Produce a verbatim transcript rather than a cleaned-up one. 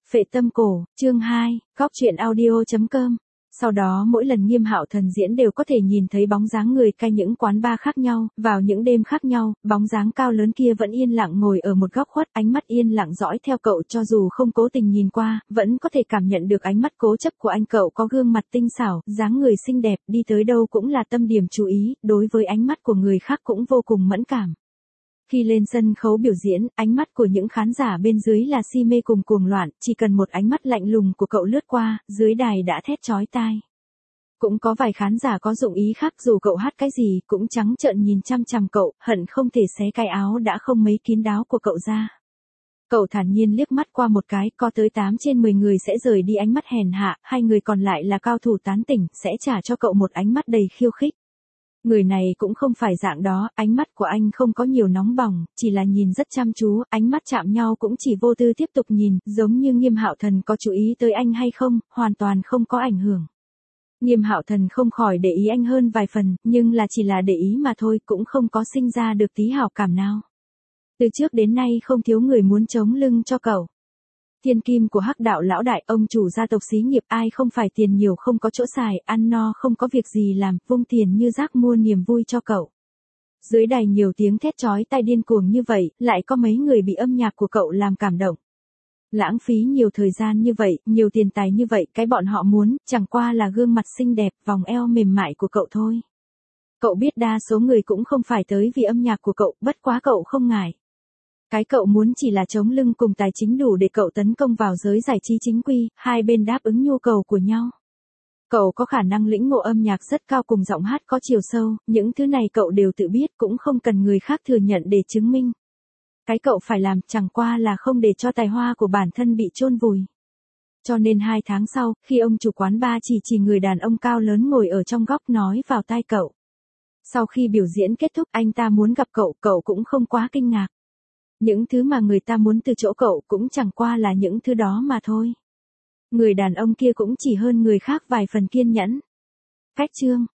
Phệ tâm cổ, chương hai, góc truyện audio chấm com. Sau đó mỗi lần Nghiêm Hạo Thần diễn đều có thể nhìn thấy bóng dáng người cai những quán bar khác nhau, vào những đêm khác nhau, bóng dáng cao lớn kia vẫn yên lặng ngồi ở một góc khuất, ánh mắt yên lặng dõi theo cậu, cho dù không cố tình nhìn qua, vẫn có thể cảm nhận được ánh mắt cố chấp của anh. Cậu có gương mặt tinh xảo, dáng người xinh đẹp, đi tới đâu cũng là tâm điểm chú ý, đối với ánh mắt của người khác cũng vô cùng mẫn cảm. Khi lên sân khấu biểu diễn, ánh mắt của những khán giả bên dưới là si mê cùng cuồng loạn, chỉ cần một ánh mắt lạnh lùng của cậu lướt qua, dưới đài đã thét chói tai. Cũng có vài khán giả có dụng ý khác, dù cậu hát cái gì cũng trắng trợn nhìn chăm chằm cậu, hận không thể xé cái áo đã không mấy kín đáo của cậu ra. Cậu thản nhiên liếc mắt qua một cái, có tới tám trên mười người sẽ rời đi ánh mắt hèn hạ, hai người còn lại là cao thủ tán tỉnh, sẽ trả cho cậu một ánh mắt đầy khiêu khích. Người này cũng không phải dạng đó, ánh mắt của anh không có nhiều nóng bỏng, chỉ là nhìn rất chăm chú, ánh mắt chạm nhau cũng chỉ vô tư tiếp tục nhìn, giống như Nghiêm Hạo Thần có chú ý tới anh hay không, hoàn toàn không có ảnh hưởng. Nghiêm Hạo Thần không khỏi để ý anh hơn vài phần, nhưng là chỉ là để ý mà thôi, cũng không có sinh ra được tí hảo cảm nào. Từ trước đến nay không thiếu người muốn chống lưng cho cậu. Thiên kim của Hắc Đạo lão đại, ông chủ gia tộc xí nghiệp, ai không phải tiền nhiều không có chỗ xài, ăn no không có việc gì làm, vung tiền như rác mua niềm vui cho cậu. Dưới đài nhiều tiếng thét chói tai điên cuồng như vậy, lại có mấy người bị âm nhạc của cậu làm cảm động. Lãng phí nhiều thời gian như vậy, nhiều tiền tài như vậy, cái bọn họ muốn, chẳng qua là gương mặt xinh đẹp, vòng eo mềm mại của cậu thôi. Cậu biết đa số người cũng không phải tới vì âm nhạc của cậu, bất quá cậu không ngại. Cái cậu muốn chỉ là chống lưng cùng tài chính đủ để cậu tấn công vào giới giải trí chính quy, hai bên đáp ứng nhu cầu của nhau. Cậu có khả năng lĩnh ngộ âm nhạc rất cao cùng giọng hát có chiều sâu, những thứ này cậu đều tự biết, cũng không cần người khác thừa nhận để chứng minh. Cái cậu phải làm chẳng qua là không để cho tài hoa của bản thân bị chôn vùi. Cho nên hai tháng sau, khi ông chủ quán bar chỉ chỉ người đàn ông cao lớn ngồi ở trong góc nói vào tai cậu. Sau khi biểu diễn kết thúc, anh ta muốn gặp cậu, cậu cũng không quá kinh ngạc. Những thứ mà người ta muốn từ chỗ cậu cũng chẳng qua là những thứ đó mà thôi. Người đàn ông kia cũng chỉ hơn người khác vài phần kiên nhẫn. Cách chương